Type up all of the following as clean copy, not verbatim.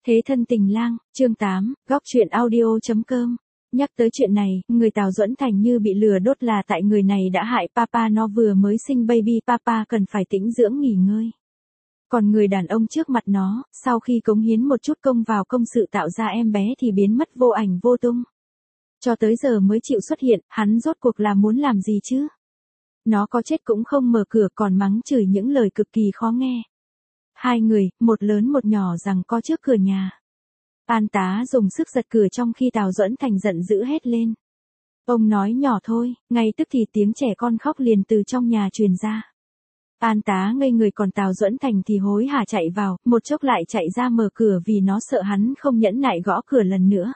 Thế thân tình lang, chương 8, góc truyện audio.com. Nhắc tới chuyện này, người Tào Duẫn Thành như bị lừa đốt là tại người này đã hại papa nó vừa mới sinh baby, papa cần phải tĩnh dưỡng nghỉ ngơi. Còn người đàn ông trước mặt nó, sau khi cống hiến một chút công vào công sự tạo ra em bé thì biến mất vô ảnh vô tung. Cho tới giờ mới chịu xuất hiện, hắn rốt cuộc là muốn làm gì chứ? Nó có chết cũng không mở cửa còn mắng chửi những lời cực kỳ khó nghe. Hai người, một lớn một nhỏ giằng co trước cửa nhà. An Tá dùng sức giật cửa trong khi Tào Duẫn Thành giận dữ hét lên. Ông nói nhỏ thôi, ngay tức thì tiếng trẻ con khóc liền từ trong nhà truyền ra. An Tá ngây người còn Tào Duẫn Thành thì hối hả chạy vào, một chốc lại chạy ra mở cửa vì nó sợ hắn không nhẫn nại gõ cửa lần nữa.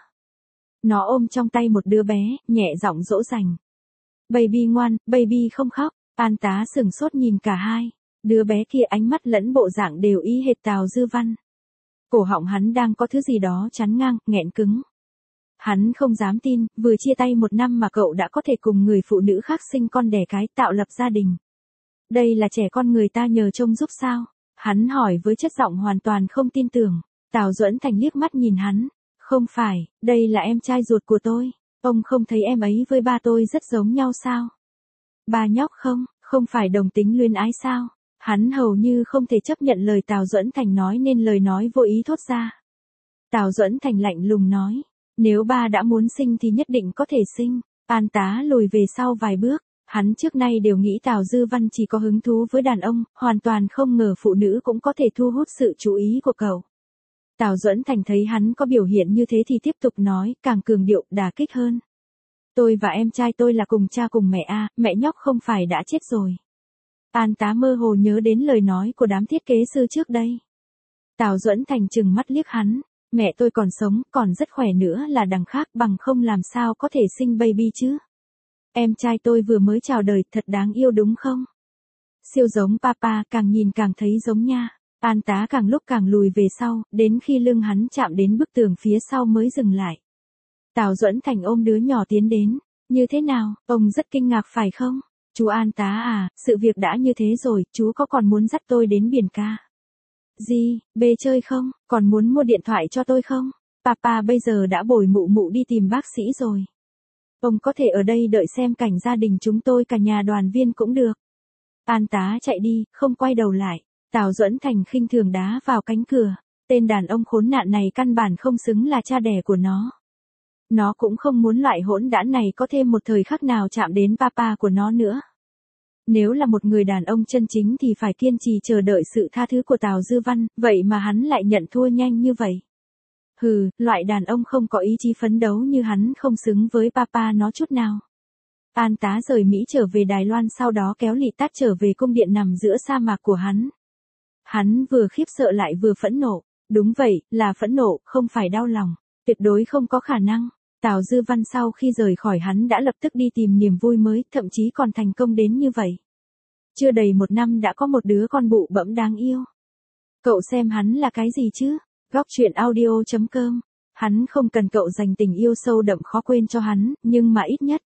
Nó ôm trong tay một đứa bé, nhẹ giọng dỗ dành. Baby ngoan, baby không khóc. An Tá sửng sốt nhìn cả hai. Đứa bé kia ánh mắt lẫn bộ dạng đều y hệt Tào Dư Văn. Cổ họng hắn đang có thứ gì đó chắn ngang, nghẹn cứng. Hắn không dám tin, vừa chia tay 1 năm mà cậu đã có thể cùng người phụ nữ khác sinh con đẻ cái, tạo lập gia đình. Đây là trẻ con người ta nhờ trông giúp sao? Hắn hỏi với chất giọng hoàn toàn không tin tưởng. Tào Duẫn Thành liếc mắt nhìn hắn. Không phải, đây là em trai ruột của tôi. Ông không thấy em ấy với ba tôi rất giống nhau sao? Ba nhóc không phải đồng tính luyến ái sao? Hắn hầu như không thể chấp nhận lời Tào Duẫn Thành nói nên lời nói vô ý thốt ra. Tào Duẫn Thành lạnh lùng nói, nếu ba đã muốn sinh thì nhất định có thể sinh. An Tá lùi về sau vài bước, hắn trước nay đều nghĩ Tào Dư Văn chỉ có hứng thú với đàn ông, hoàn toàn không ngờ phụ nữ cũng có thể thu hút sự chú ý của cậu. Tào Duẫn Thành thấy hắn có biểu hiện như thế thì tiếp tục nói, càng cường điệu, đả kích hơn. Tôi và em trai tôi là cùng cha cùng mẹ a, mẹ nhóc không phải đã chết rồi. An Tá mơ hồ nhớ đến lời nói của đám thiết kế sư trước đây. Tào Duẫn Thành trừng mắt liếc hắn, mẹ tôi còn sống, còn rất khỏe nữa là đằng khác bằng không làm sao có thể sinh baby chứ. Em trai tôi vừa mới chào đời thật đáng yêu đúng không? Siêu giống papa, càng nhìn càng thấy giống nha. An Tá càng lúc càng lùi về sau, đến khi lưng hắn chạm đến bức tường phía sau mới dừng lại. Tào Duẫn Thành ôm đứa nhỏ tiến đến. Như thế nào, ông rất kinh ngạc phải không? Chú An Tá à, sự việc đã như thế rồi, chú có còn muốn dắt tôi đến biển ca? Gì, bê chơi không, còn muốn mua điện thoại cho tôi không? Papa bây giờ đã bồi mụ mụ đi tìm bác sĩ rồi. Ông có thể ở đây đợi xem cảnh gia đình chúng tôi cả nhà đoàn viên cũng được. An Tá chạy đi, không quay đầu lại. Tào Duẫn Thành khinh thường đá vào cánh cửa. Tên đàn ông khốn nạn này căn bản không xứng là cha đẻ của nó. Nó cũng không muốn loại hỗn đản này có thêm một thời khắc nào chạm đến papa của nó nữa. Nếu là một người đàn ông chân chính thì phải kiên trì chờ đợi sự tha thứ của Tào Dư Văn, vậy mà hắn lại nhận thua nhanh như vậy. Hừ, loại đàn ông không có ý chí phấn đấu như hắn không xứng với papa nó chút nào. An Tá rời Mỹ trở về Đài Loan sau đó kéo Lị Tát trở về cung điện nằm giữa sa mạc của hắn. Hắn vừa khiếp sợ lại vừa phẫn nộ. Đúng vậy, là phẫn nộ, không phải đau lòng. Tuyệt đối không có khả năng. Tào Dư Văn sau khi rời khỏi hắn đã lập tức đi tìm niềm vui mới, thậm chí còn thành công đến như vậy. Chưa đầy 1 năm đã có một đứa con bụ bẫm đáng yêu. Cậu xem hắn là cái gì chứ? Góc truyện audio.com. Hắn không cần cậu dành tình yêu sâu đậm khó quên cho hắn, nhưng mà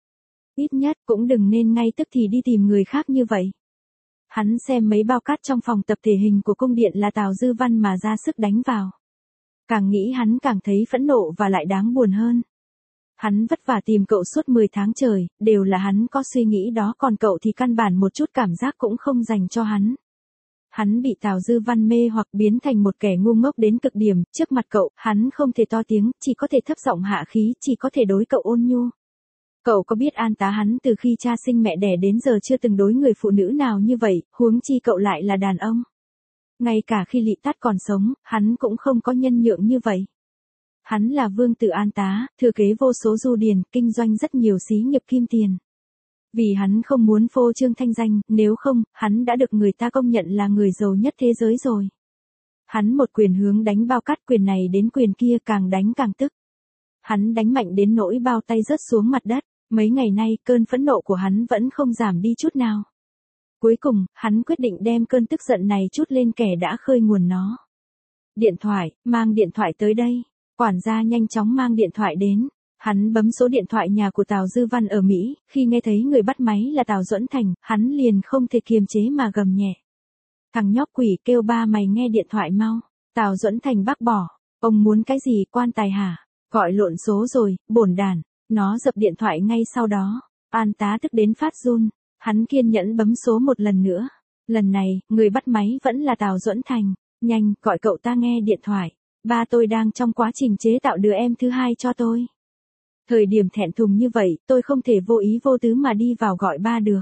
ít nhất cũng đừng nên ngay tức thì đi tìm người khác như vậy. Hắn xem mấy bao cát trong phòng tập thể hình của cung điện là Tào Dư Văn mà ra sức đánh vào. Càng nghĩ hắn càng thấy phẫn nộ và lại đáng buồn hơn. Hắn vất vả tìm cậu suốt 10 tháng trời, đều là hắn có suy nghĩ đó còn cậu thì căn bản một chút cảm giác cũng không dành cho hắn. Hắn bị Tào Dư Văn mê hoặc biến thành một kẻ ngu ngốc đến cực điểm, trước mặt cậu, hắn không thể to tiếng, chỉ có thể thấp giọng hạ khí, chỉ có thể đối cậu ôn nhu. Cậu có biết An Tá hắn từ khi cha sinh mẹ đẻ đến giờ chưa từng đối người phụ nữ nào như vậy, huống chi cậu lại là đàn ông. Ngay cả khi Lị Tát còn sống, hắn cũng không có nhân nhượng như vậy. Hắn là vương tử An Tá, thừa kế vô số du điền, kinh doanh rất nhiều xí nghiệp kim tiền. Vì hắn không muốn phô trương thanh danh, nếu không, hắn đã được người ta công nhận là người giàu nhất thế giới rồi. Hắn một quyền hướng đánh bao cát, quyền này đến quyền kia, càng đánh càng tức. Hắn đánh mạnh đến nỗi bao tay rớt xuống mặt đất. Mấy ngày nay, cơn phẫn nộ của hắn vẫn không giảm đi chút nào. Cuối cùng, hắn quyết định đem cơn tức giận này trút lên kẻ đã khơi nguồn nó. Điện thoại, mang điện thoại tới đây. Quản gia nhanh chóng mang điện thoại đến. Hắn bấm số điện thoại nhà của Tào Dư Văn ở Mỹ, khi nghe thấy người bắt máy là Tào Duẫn Thành, hắn liền không thể kiềm chế mà gầm nhẹ. Thằng nhóc quỷ, kêu ba mày nghe điện thoại mau. Tào Duẫn Thành bác bỏ. Ông muốn cái gì, quan tài hả? Gọi lộn số rồi, bổn đàn. Nó dập điện thoại ngay sau đó. An Tá tức đến phát run. Hắn kiên nhẫn bấm số một lần nữa. Lần này, người bắt máy vẫn là Tào Duẫn Thành. Nhanh, gọi cậu ta nghe điện thoại. Ba tôi đang trong quá trình chế tạo đứa em thứ hai cho tôi. Thời điểm thẹn thùng như vậy, tôi không thể vô ý vô tứ mà đi vào gọi ba được.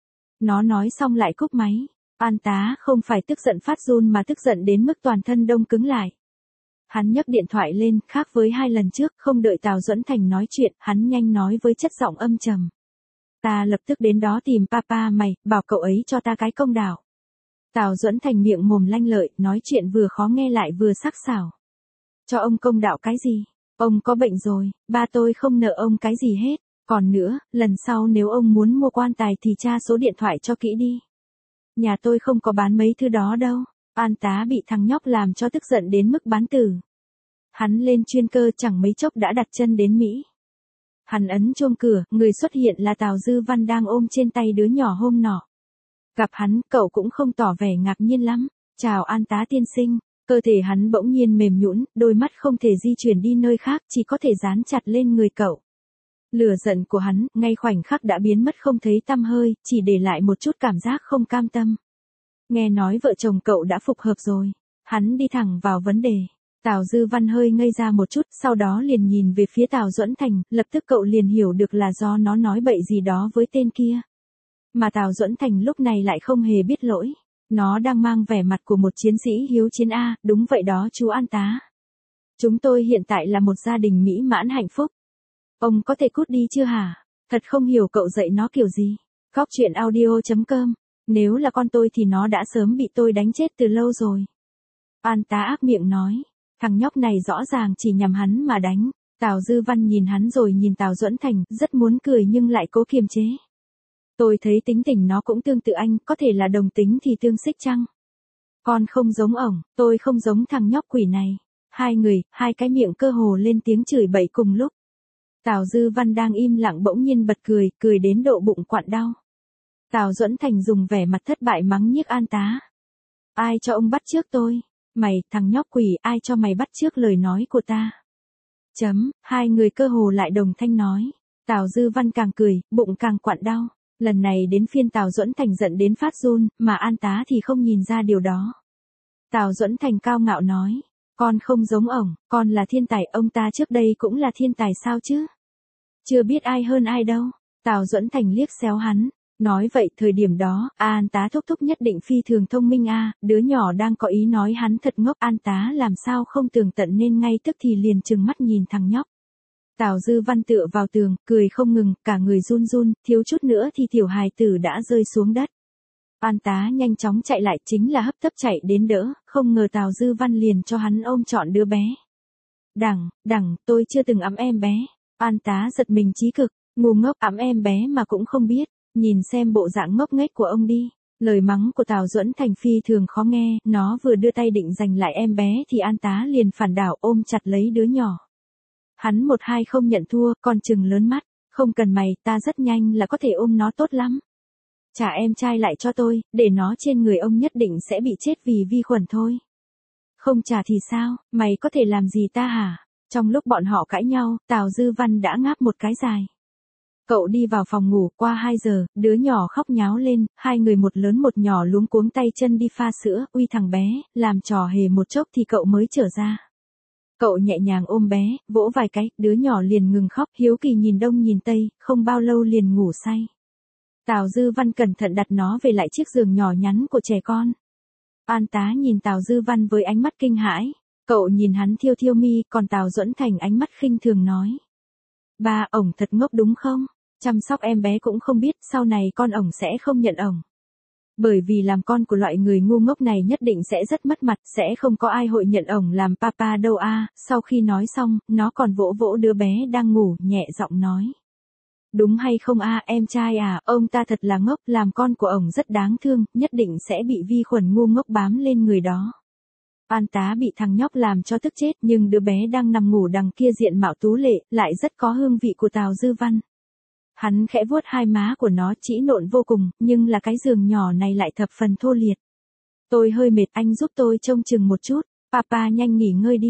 Nó nói xong lại cúp máy. An Tá không phải tức giận phát run mà tức giận đến mức toàn thân đông cứng lại. Hắn nhấc điện thoại lên, khác với 2 lần trước, không đợi Tào Duẫn Thành nói chuyện, hắn nhanh nói với chất giọng âm trầm. Ta lập tức đến đó tìm papa mày, bảo cậu ấy cho ta cái công đạo. Tào Duẫn Thành miệng mồm lanh lợi, nói chuyện vừa khó nghe lại vừa sắc sảo. Cho ông công đạo cái gì? Ông có bệnh rồi, ba tôi không nợ ông cái gì hết. Còn nữa, lần sau nếu ông muốn mua quan tài thì tra số điện thoại cho kỹ đi. Nhà tôi không có bán mấy thứ đó đâu. An Tá bị thằng nhóc làm cho tức giận đến mức bán tử. Hắn lên chuyên cơ chẳng mấy chốc đã đặt chân đến Mỹ. Hắn ấn chuông cửa, người xuất hiện là Tào Dư Văn đang ôm trên tay đứa nhỏ hôm nọ. Gặp hắn, cậu cũng không tỏ vẻ ngạc nhiên lắm. Chào An Tá tiên sinh. Cơ thể hắn bỗng nhiên mềm nhũn, đôi mắt không thể di chuyển đi nơi khác, chỉ có thể dán chặt lên người cậu. Lửa giận của hắn, ngay khoảnh khắc đã biến mất không thấy tăm hơi, chỉ để lại một chút cảm giác không cam tâm. Nghe nói vợ chồng cậu đã phục hợp rồi. Hắn đi thẳng vào vấn đề. Tào Dư Văn hơi ngây ra một chút, sau đó liền nhìn về phía Tào Duẫn Thành, lập tức cậu liền hiểu được là do nó nói bậy gì đó với tên kia. Mà Tào Duẫn Thành lúc này lại không hề biết lỗi. Nó đang mang vẻ mặt của một chiến sĩ hiếu chiến A, đúng vậy đó chú An Tá. Chúng tôi hiện tại là một gia đình mỹ mãn hạnh phúc. Ông có thể cút đi chưa hả? Thật không hiểu cậu dạy nó kiểu gì. Góc truyện audio.com. Nếu là con tôi thì nó đã sớm bị tôi đánh chết từ lâu rồi. An Tá ác miệng nói. Thằng nhóc này rõ ràng chỉ nhằm hắn mà đánh. Tào Dư Văn nhìn hắn rồi nhìn Tào Duẫn Thành, rất muốn cười nhưng lại cố kiềm chế. Tôi thấy tính tình nó cũng tương tự anh, có thể là đồng tính thì tương xích chăng? Con không giống ổng, tôi không giống thằng nhóc quỷ này. Hai người, hai cái miệng cơ hồ lên tiếng chửi bậy cùng lúc. Tào Dư Văn đang im lặng bỗng nhiên bật cười, cười đến độ bụng quặn đau. Tào Duẫn Thành dùng vẻ mặt thất bại mắng nhiếc An Tá. Ai cho ông bắt trước tôi? Mày, thằng nhóc quỷ, ai cho mày bắt trước lời nói của ta? Hai người cơ hồ lại đồng thanh nói. Tào Dư Văn càng cười, bụng càng quặn đau. Lần này đến phiên Tào Duẫn Thành giận đến phát run, mà An Tá thì không nhìn ra điều đó. Tào Duẫn Thành cao ngạo nói. Con không giống ổng, con là thiên tài, ông ta trước đây cũng là thiên tài sao chứ? Chưa biết ai hơn ai đâu. Tào Duẫn Thành liếc xéo hắn. Nói vậy thời điểm đó, An Tá thúc thúc nhất định phi thường thông minh đứa nhỏ đang có ý nói hắn thật ngốc. An Tá làm sao không tường tận nên ngay tức thì liền trừng mắt nhìn thằng nhóc. Tào Dư Văn tựa vào tường, cười không ngừng, cả người run run, thiếu chút nữa thì tiểu hài tử đã rơi xuống đất. An Tá nhanh chóng chạy lại, chính là hấp tấp chạy đến đỡ, không ngờ Tào Dư Văn liền cho hắn ôm trọn đứa bé. Đằng, tôi chưa từng ẵm em bé. An Tá giật mình chí cực, ngu ngốc, ẵm em bé mà cũng không biết, nhìn xem bộ dạng ngốc nghếch của ông đi. Lời mắng của Tào Duẫn Thành phi thường khó nghe, nó vừa đưa tay định giành lại em bé thì An Tá liền phản đảo ôm chặt lấy đứa nhỏ. Hắn một hai không nhận thua, con chừng lớn mắt, không cần mày, ta rất nhanh là có thể ôm nó tốt lắm. Trả em trai lại cho tôi, để nó trên người ông nhất định sẽ bị chết vì vi khuẩn thôi. Không trả thì sao, mày có thể làm gì ta hả? Trong lúc bọn họ cãi nhau, Tào Dư Văn đã ngáp một cái dài. Cậu đi vào phòng ngủ, qua 2 giờ, đứa nhỏ khóc nháo lên, hai người một lớn một nhỏ luống cuống tay chân đi pha sữa, uy thằng bé, làm trò hề một chốc thì cậu mới trở ra. Cậu nhẹ nhàng ôm bé, vỗ vài cái, đứa nhỏ liền ngừng khóc, hiếu kỳ nhìn đông nhìn tây, không bao lâu liền ngủ say. Tào Dư Văn cẩn thận đặt nó về lại chiếc giường nhỏ nhắn của trẻ con. An Tá nhìn Tào Dư Văn với ánh mắt kinh hãi, cậu nhìn hắn thiêu thiêu mi, còn Tào Duẫn Thành ánh mắt khinh thường nói. Ba, ổng thật ngốc đúng không? Chăm sóc em bé cũng không biết, sau này con ổng sẽ không nhận ổng. Bởi vì làm con của loại người ngu ngốc này nhất định sẽ rất mất mặt, sẽ không có ai hội nhận ổng làm papa đâu Sau khi nói xong, nó còn vỗ vỗ đứa bé đang ngủ, nhẹ giọng nói. Đúng hay không em trai ông ta thật là ngốc, làm con của ổng rất đáng thương, nhất định sẽ bị vi khuẩn ngu ngốc bám lên người đó. An Tá bị thằng nhóc làm cho tức chết, nhưng đứa bé đang nằm ngủ đằng kia diện mạo tú lệ, lại rất có hương vị của Tào Dư Văn. Hắn khẽ vuốt hai má của nó, trĩ nộn vô cùng, nhưng là cái giường nhỏ này lại thập phần thô liệt. Tôi hơi mệt, anh giúp tôi trông chừng một chút, papa nhanh nghỉ ngơi đi.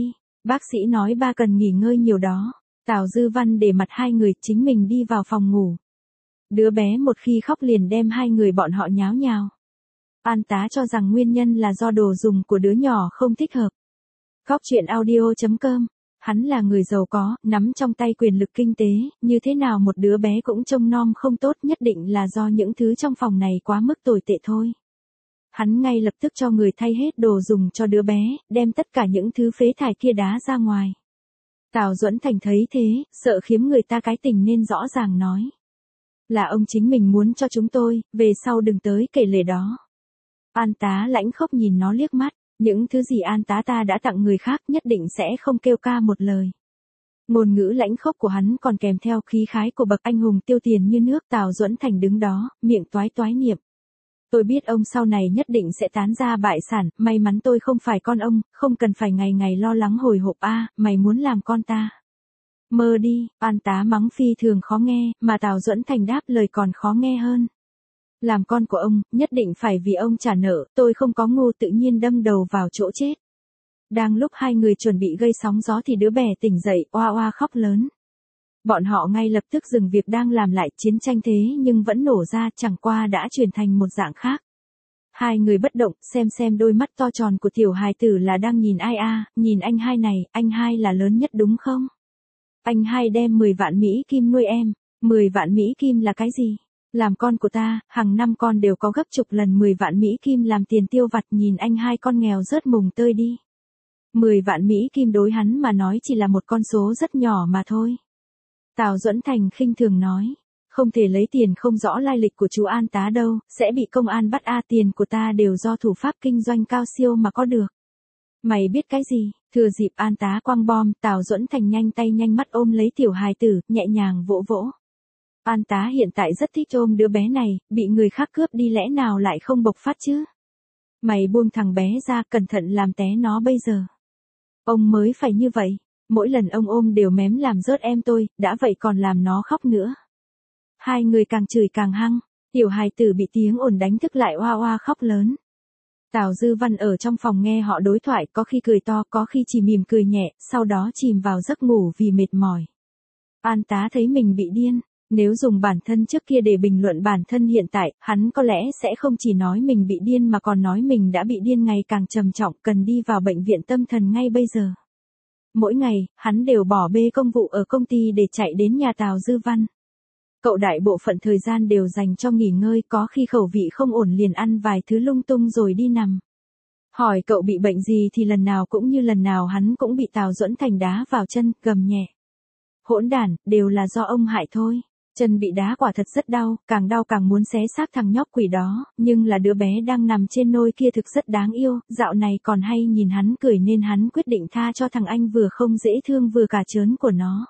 Bác sĩ nói ba cần nghỉ ngơi nhiều đó. Tào Dư Văn để mặt hai người chính mình đi vào phòng ngủ. Đứa bé một khi khóc liền đem hai người bọn họ nháo nhào. An tá cho rằng nguyên nhân là do đồ dùng của đứa nhỏ không thích hợp. Góc chuyện audio.com. Hắn là người giàu có, nắm trong tay quyền lực kinh tế, như thế nào một đứa bé cũng trông nom không tốt, nhất định là do những thứ trong phòng này quá mức tồi tệ thôi. Hắn ngay lập tức cho người thay hết đồ dùng cho đứa bé, đem tất cả những thứ phế thải kia đá ra ngoài. Tào Duẫn Thành thấy thế, sợ khiếm người ta cái tình nên rõ ràng nói. Là ông chính mình muốn cho chúng tôi, về sau đừng tới kể lể đó. An tá lãnh khốc nhìn nó liếc mắt, những thứ gì an tá ta đã tặng người khác nhất định sẽ không kêu ca một lời. Ngôn ngữ lãnh khốc của hắn còn kèm theo khí khái của bậc anh hùng tiêu tiền như nước. Tào Duẫn Thành đứng đó, miệng toái toái niệm. Tôi biết ông sau này nhất định sẽ tán gia bại sản, may mắn tôi không phải con ông, không cần phải ngày ngày lo lắng hồi hộp mày muốn làm con ta. Mơ đi, an tá mắng phi thường khó nghe, mà Tào Duẫn Thành đáp lời còn khó nghe hơn. Làm con của ông, nhất định phải vì ông trả nợ, tôi không có ngu tự nhiên đâm đầu vào chỗ chết. Đang lúc hai người chuẩn bị gây sóng gió thì đứa bé tỉnh dậy, oa oa khóc lớn. Bọn họ ngay lập tức dừng việc đang làm lại, chiến tranh thế nhưng vẫn nổ ra, chẳng qua đã chuyển thành một dạng khác. Hai người bất động, xem đôi mắt to tròn của tiểu hài tử là đang nhìn ai nhìn anh hai này, anh hai là lớn nhất đúng không? Anh hai đem 10 vạn Mỹ Kim nuôi em, 10 vạn Mỹ Kim là cái gì? Làm con của ta, hàng năm con đều có gấp chục lần 10 vạn Mỹ Kim làm tiền tiêu vặt, nhìn anh hai con nghèo rớt mùng tơi đi. 10 vạn Mỹ Kim đối hắn mà nói chỉ là một con số rất nhỏ mà thôi. Tào Duẫn Thành khinh thường nói, không thể lấy tiền không rõ lai lịch của chú An tá đâu, sẽ bị công an bắt tiền của ta đều do thủ pháp kinh doanh cao siêu mà có được. Mày biết cái gì? Thừa dịp An tá quăng bom, Tào Duẫn Thành nhanh tay nhanh mắt ôm lấy tiểu hài tử, nhẹ nhàng vỗ vỗ. An tá hiện tại rất thích ôm đứa bé này, bị người khác cướp đi lẽ nào lại không bộc phát chứ? Mày buông thằng bé ra, cẩn thận làm té nó bây giờ. Ông mới phải như vậy, mỗi lần ông ôm đều mém làm rớt em tôi, đã vậy còn làm nó khóc nữa. Hai người càng chửi càng hăng, tiểu hài tử bị tiếng ồn đánh thức lại oa oa khóc lớn. Tào Dư Văn ở trong phòng nghe họ đối thoại, có khi cười to, có khi chỉ mỉm cười nhẹ, sau đó chìm vào giấc ngủ vì mệt mỏi. An tá thấy mình bị điên, nếu dùng bản thân trước kia để bình luận bản thân hiện tại, hắn có lẽ sẽ không chỉ nói mình bị điên mà còn nói mình đã bị điên ngày càng trầm trọng, cần đi vào bệnh viện tâm thần ngay bây giờ. Mỗi ngày, hắn đều bỏ bê công vụ ở công ty để chạy đến nhà Tào Dư Văn. Cậu đại bộ phận thời gian đều dành cho nghỉ ngơi, có khi khẩu vị không ổn liền ăn vài thứ lung tung rồi đi nằm. Hỏi cậu bị bệnh gì thì lần nào cũng như lần nào hắn cũng bị Tào Duẫn Thành đá vào chân, gầm nhẹ. Hỗn đản, đều là do ông hại thôi. Chân bị đá quả thật rất đau càng muốn xé xác thằng nhóc quỷ đó, nhưng là đứa bé đang nằm trên nôi kia thực rất đáng yêu, dạo này còn hay nhìn hắn cười nên hắn quyết định tha cho thằng anh vừa không dễ thương vừa cả trớn của nó.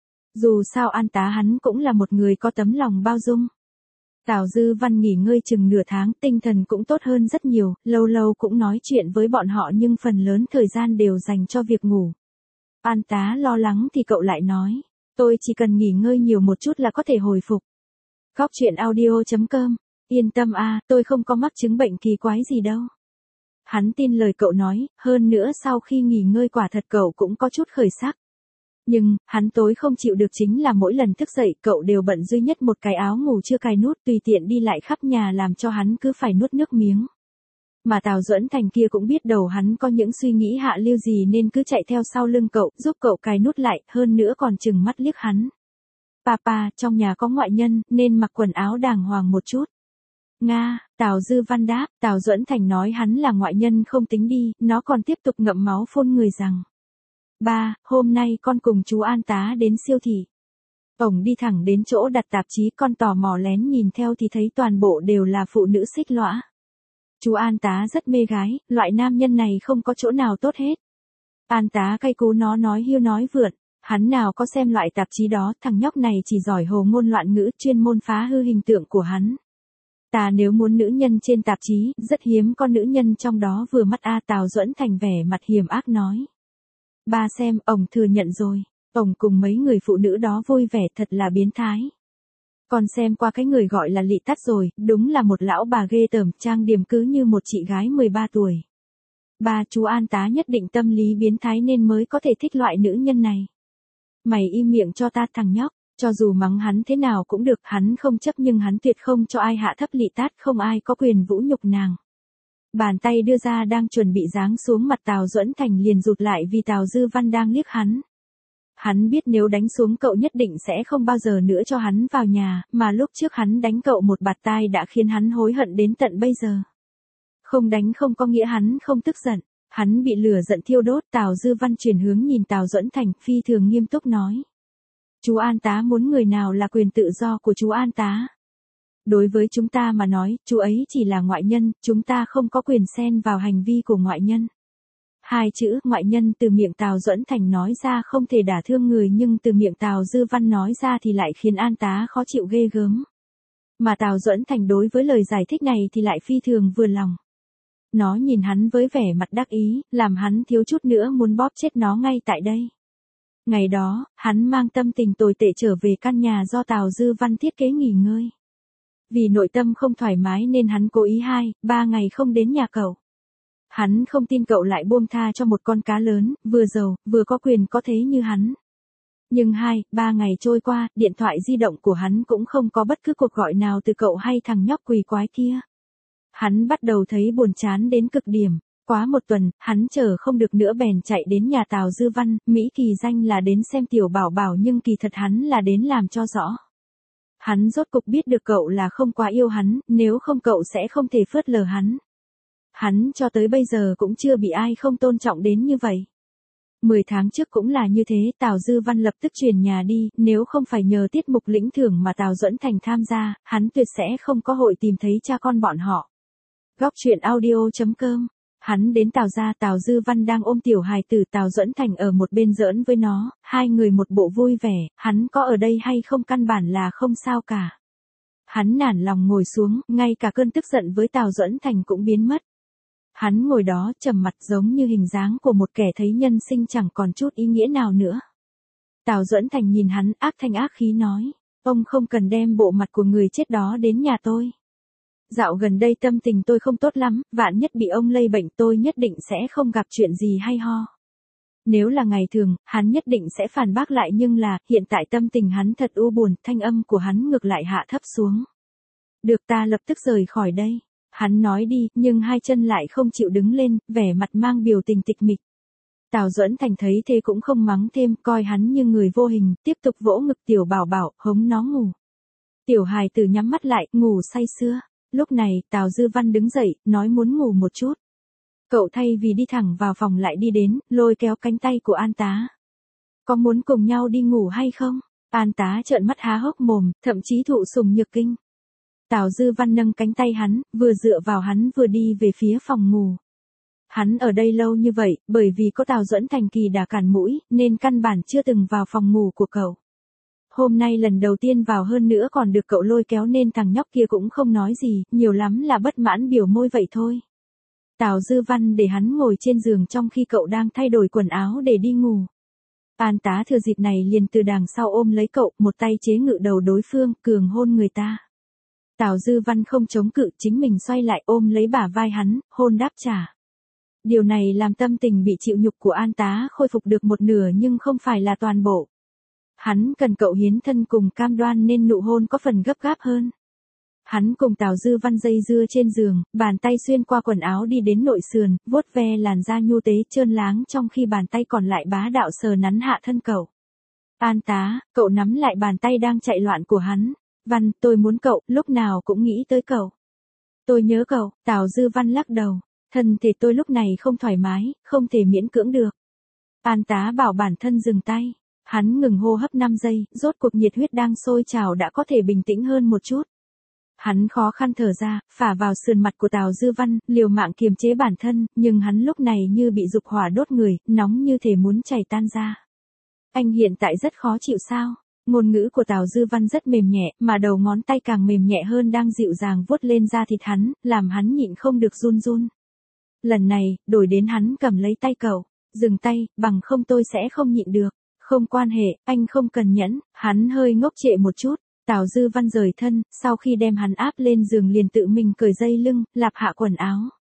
Dù sao An tá hắn cũng là một người có tấm lòng bao dung. Tào Dư Văn nghỉ ngơi chừng nửa tháng, tinh thần cũng tốt hơn rất nhiều, lâu lâu cũng nói chuyện với bọn họ nhưng phần lớn thời gian đều dành cho việc ngủ. An tá lo lắng thì cậu lại nói, tôi chỉ cần nghỉ ngơi nhiều một chút là có thể hồi phục. Góc chuyện audio.com, yên tâm tôi không có mắc chứng bệnh kỳ quái gì đâu. Hắn tin lời cậu nói, hơn nữa sau khi nghỉ ngơi quả thật cậu cũng có chút khởi sắc. Nhưng, hắn tối không chịu được chính là mỗi lần thức dậy cậu đều bận duy nhất một cái áo ngủ chưa cài nút, tùy tiện đi lại khắp nhà làm cho hắn cứ phải nuốt nước miếng. Mà Tào Duẫn Thành kia cũng biết đầu hắn có những suy nghĩ hạ lưu gì nên cứ chạy theo sau lưng cậu, giúp cậu cài nút lại, hơn nữa còn chừng mắt liếc hắn. Papa, trong nhà có ngoại nhân, nên mặc quần áo đàng hoàng một chút. Nga, Tào Dư Văn đáp, Tào Duẫn Thành nói hắn là ngoại nhân không tính đi, nó còn tiếp tục ngậm máu phun người rằng. Ba, hôm nay con cùng chú An tá đến siêu thị. Ổng đi thẳng đến chỗ đặt tạp chí, con tò mò lén nhìn theo thì thấy toàn bộ đều là phụ nữ xích lõa. Chú An tá rất mê gái, loại nam nhân này không có chỗ nào tốt hết. An tá cay cú nó nói hiu nói vượn, hắn nào có xem loại tạp chí đó, thằng nhóc này chỉ giỏi hồ ngôn loạn ngữ, chuyên môn phá hư hình tượng của hắn. Ta nếu muốn nữ nhân trên tạp chí, rất hiếm con nữ nhân trong đó vừa mắt. Tào Duẫn Thành vẻ mặt hiểm ác nói. Ba xem, ổng thừa nhận rồi, ổng cùng mấy người phụ nữ đó vui vẻ thật là biến thái. Con xem qua cái người gọi là Lị Tắt rồi, đúng là một lão bà ghê tởm, trang điểm cứ như một chị gái 13 tuổi. Ba chú An Tá nhất định tâm lý biến thái nên mới có thể thích loại nữ nhân này. Mày im miệng cho ta thằng nhóc, cho dù mắng hắn thế nào cũng được, hắn không chấp nhưng hắn tuyệt không cho ai hạ thấp lị tát, không ai có quyền vũ nhục nàng. Bàn tay đưa ra đang chuẩn bị giáng xuống mặt Tào Duẫn Thành liền rụt lại vì Tào Dư Văn đang liếc hắn. Hắn biết nếu đánh xuống cậu nhất định sẽ không bao giờ nữa cho hắn vào nhà, mà lúc trước hắn đánh cậu một bạt tai đã khiến hắn hối hận đến tận bây giờ. Không đánh không có nghĩa hắn không tức giận, hắn bị lửa giận thiêu đốt. Tào Dư Văn chuyển hướng nhìn Tào Duẫn Thành, phi thường nghiêm túc nói. Chú An Tá muốn người nào là quyền tự do của chú An Tá. Đối với chúng ta mà nói, chú ấy chỉ là ngoại nhân, chúng ta không có quyền xen vào hành vi của ngoại nhân. Hai chữ ngoại nhân từ miệng Tào Duẫn Thành nói ra không thể đả thương người, nhưng từ miệng Tào Dư Văn nói ra thì lại khiến An Tá khó chịu ghê gớm. Mà Tào Duẫn Thành đối với lời giải thích này thì lại phi thường vừa lòng. Nó nhìn hắn với vẻ mặt đắc ý, làm hắn thiếu chút nữa muốn bóp chết nó ngay tại đây. Ngày đó, hắn mang tâm tình tồi tệ trở về căn nhà do Tào Dư Văn thiết kế nghỉ ngơi. Vì nội tâm không thoải mái nên hắn cố ý 2-3 ngày không đến nhà cậu. Hắn không tin cậu lại buông tha cho một con cá lớn, vừa giàu, vừa có quyền có thế như hắn. Nhưng 2-3 ngày trôi qua, điện thoại di động của hắn cũng không có bất cứ cuộc gọi nào từ cậu hay thằng nhóc quỷ quái kia. Hắn bắt đầu thấy buồn chán đến cực điểm. Quá một tuần, hắn chờ không được nữa bèn chạy đến nhà Tào Dư Văn, Mỹ kỳ danh là đến xem tiểu bảo bảo nhưng kỳ thật hắn là đến làm cho rõ. Hắn rốt cục biết được cậu là không quá yêu hắn, nếu không cậu sẽ không thể phớt lờ hắn. Hắn cho tới bây giờ cũng chưa bị ai không tôn trọng đến như vậy. 10 tháng trước cũng là như thế, Tào Dư Văn lập tức chuyển nhà đi, nếu không phải nhờ tiết mục lĩnh thưởng mà Tào Duẫn Thành tham gia, hắn tuyệt sẽ không có hội tìm thấy cha con bọn họ. Góc truyện audio.com. Hắn đến Tào gia, Tào Dư Văn đang ôm tiểu hài tử, Tào Duẫn Thành ở một bên giỡn với nó, hai người một bộ vui vẻ, hắn có ở đây hay không căn bản là không sao cả. Hắn nản lòng ngồi xuống, ngay cả cơn tức giận với Tào Duẫn Thành cũng biến mất. Hắn ngồi đó trầm mặt giống như hình dáng của một kẻ thấy nhân sinh chẳng còn chút ý nghĩa nào nữa. Tào Duẫn Thành nhìn hắn ác thanh ác khí nói, ông không cần đem bộ mặt của người chết đó đến nhà tôi. Dạo gần đây tâm tình tôi không tốt lắm, vạn nhất bị ông lây bệnh tôi nhất định sẽ không gặp chuyện gì hay ho. Nếu là ngày thường, hắn nhất định sẽ phản bác lại nhưng là, hiện tại tâm tình hắn thật u buồn, thanh âm của hắn ngược lại hạ thấp xuống. Được, ta lập tức rời khỏi đây. Hắn nói đi, nhưng hai chân lại không chịu đứng lên, vẻ mặt mang biểu tình tịch mịch. Tào Duẫn Thành thấy thế cũng không mắng thêm, coi hắn như người vô hình, tiếp tục vỗ ngực tiểu bảo bảo, hống nó ngủ. Tiểu hài tử nhắm mắt lại, ngủ say sưa. Lúc này, Tào Dư Văn đứng dậy, nói muốn ngủ một chút. Cậu thay vì đi thẳng vào phòng lại đi đến, lôi kéo cánh tay của An Tá. Có muốn cùng nhau đi ngủ hay không? An Tá trợn mắt há hốc mồm, thậm chí thụ sủng nhược kinh. Tào Dư Văn nâng cánh tay hắn, vừa dựa vào hắn vừa đi về phía phòng ngủ. Hắn ở đây lâu như vậy, bởi vì có Tào Duẫn Thành kỳ đà cản mũi, nên căn bản chưa từng vào phòng ngủ của cậu. Hôm nay lần đầu tiên vào hơn nữa còn được cậu lôi kéo nên thằng nhóc kia cũng không nói gì, nhiều lắm là bất mãn biểu môi vậy thôi. Tào Dư Văn để hắn ngồi trên giường trong khi cậu đang thay đổi quần áo để đi ngủ. An Tá thừa dịp này liền từ đằng sau ôm lấy cậu, một tay chế ngự đầu đối phương, cường hôn người ta. Tào Dư Văn không chống cự, chính mình xoay lại ôm lấy bả vai hắn, hôn đáp trả. Điều này làm tâm tình bị chịu nhục của An Tá khôi phục được một nửa nhưng không phải là toàn bộ. Hắn cần cậu hiến thân cùng cam đoan nên nụ hôn có phần gấp gáp hơn. Hắn cùng Tào Dư Văn dây dưa trên giường, bàn tay xuyên qua quần áo đi đến nội sườn, vuốt ve làn da nhu tế trơn láng trong khi bàn tay còn lại bá đạo sờ nắn hạ thân cậu. An Tá, cậu nắm lại bàn tay đang chạy loạn của hắn. Văn, tôi muốn cậu, lúc nào cũng nghĩ tới cậu. Tôi nhớ cậu, Tào Dư Văn lắc đầu. Thân thể tôi lúc này không thoải mái, không thể miễn cưỡng được. An Tá bảo bản thân dừng tay. Hắn ngừng hô hấp 5 giây, rốt cuộc nhiệt huyết đang sôi trào đã có thể bình tĩnh hơn một chút. Hắn khó khăn thở ra, phả vào sườn mặt của Tào Dư Văn, liều mạng kiềm chế bản thân, nhưng hắn lúc này như bị dục hỏa đốt người, nóng như thể muốn chảy tan ra. Anh hiện tại rất khó chịu sao? Ngôn ngữ của Tào Dư Văn rất mềm nhẹ, mà đầu ngón tay càng mềm nhẹ hơn đang dịu dàng vuốt lên da thịt hắn, làm hắn nhịn không được run run. Lần này, đổi đến hắn cầm lấy tay cậu, dừng tay, bằng không tôi sẽ không nhịn được. Không quan hệ, anh không cần nhẫn. Hắn hơi ngốc trệ một chút. Tào Dư Văn rời thân, sau khi đem hắn áp lên giường liền tự mình cởi dây lưng, lạp hạ quần áo.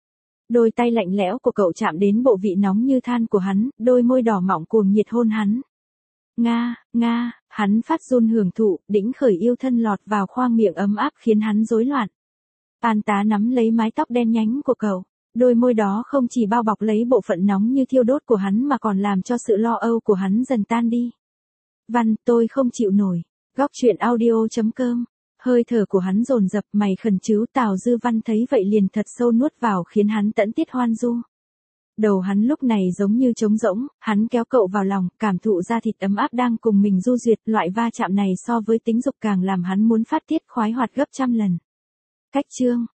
Đôi tay lạnh lẽo của cậu chạm đến bộ vị nóng như than của hắn, đôi môi đỏ mọng cuồng nhiệt hôn hắn. Nga, Nga, hắn phát run hưởng thụ, đĩnh khởi yêu thân lọt vào khoang miệng ấm áp khiến hắn rối loạn. An tá nắm lấy mái tóc đen nhánh của cậu. Đôi môi đó không chỉ bao bọc lấy bộ phận nóng như thiêu đốt của hắn mà còn làm cho sự lo âu của hắn dần tan đi. Văn, tôi không chịu nổi. Góc truyện audio.com. Hơi thở của hắn dồn dập, mày khẩn trứ. Tào Dư Văn thấy vậy liền thật sâu nuốt vào khiến hắn tẫn tiết hoan du. Đầu hắn lúc này giống như trống rỗng, hắn kéo cậu vào lòng, cảm thụ da thịt ấm áp đang cùng mình du duyệt. Loại va chạm này so với tính dục càng làm hắn muốn phát tiết khoái hoạt gấp trăm lần. Cách chương